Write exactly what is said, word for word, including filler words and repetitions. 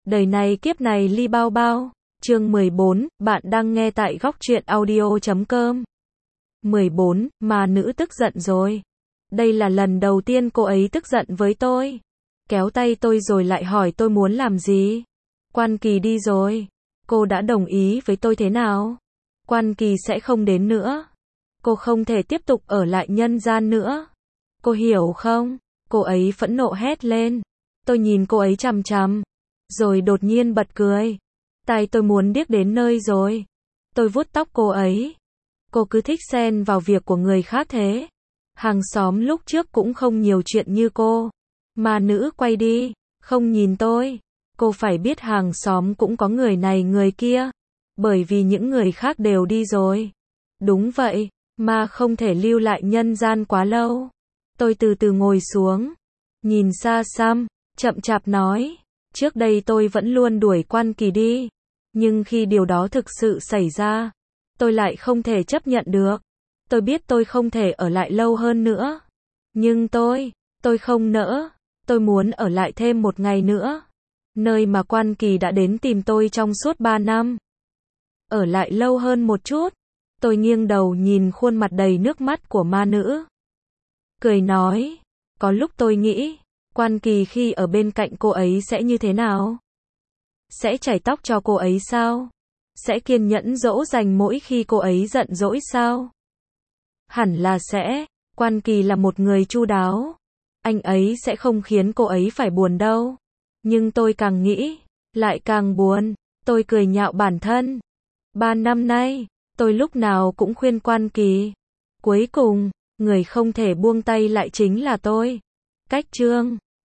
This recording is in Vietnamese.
Đời này kiếp này ly bao bao. Chương mười bốn, bạn đang nghe tại góc truyện audio chấm com. mười bốn, mà nữ tức giận rồi. Đây là lần đầu tiên cô ấy tức giận với tôi. Kéo tay tôi rồi lại hỏi tôi muốn làm gì. Quan Kỳ đi rồi. Cô đã đồng ý với tôi thế nào? Quan Kỳ sẽ không đến nữa. Cô không thể tiếp tục ở lại nhân gian nữa. Cô hiểu không? Cô ấy phẫn nộ hét lên. Tôi nhìn cô ấy chằm chằm. Rồi đột nhiên bật cười. Tai tôi muốn điếc đến nơi rồi. Tôi vuốt tóc cô ấy. Cô cứ thích xen vào việc của người khác thế. Hàng xóm lúc trước cũng không nhiều chuyện như cô. Mà nữ quay đi, không nhìn tôi. Cô phải biết hàng xóm cũng có người này người kia. Bởi vì những người khác đều đi rồi. Đúng vậy, mà không thể lưu lại nhân gian quá lâu. Tôi từ từ ngồi xuống. Nhìn xa xăm, chậm chạp nói. Trước đây tôi vẫn luôn đuổi Quan Kỳ đi. Nhưng khi điều đó thực sự xảy ra, tôi lại không thể chấp nhận được. Tôi biết tôi không thể ở lại lâu hơn nữa. Nhưng tôi, tôi không nỡ. Tôi muốn ở lại thêm một ngày nữa. Nơi mà Quan Kỳ đã đến tìm tôi trong suốt ba năm. Ở lại lâu hơn một chút. Tôi nghiêng đầu nhìn khuôn mặt đầy nước mắt của ma nữ. Cười nói, có lúc tôi nghĩ, Quan Kỳ khi ở bên cạnh cô ấy sẽ như thế nào? Sẽ chải tóc cho cô ấy sao? Sẽ kiên nhẫn dỗ dành mỗi khi cô ấy giận dỗi sao? Hẳn là sẽ. Quan Kỳ là một người chu đáo. Anh ấy sẽ không khiến cô ấy phải buồn đâu. Nhưng tôi càng nghĩ, lại càng buồn. Tôi cười nhạo bản thân. Ba năm nay, tôi lúc nào cũng khuyên Quan Kỳ. Cuối cùng, người không thể buông tay lại chính là tôi. Cách chương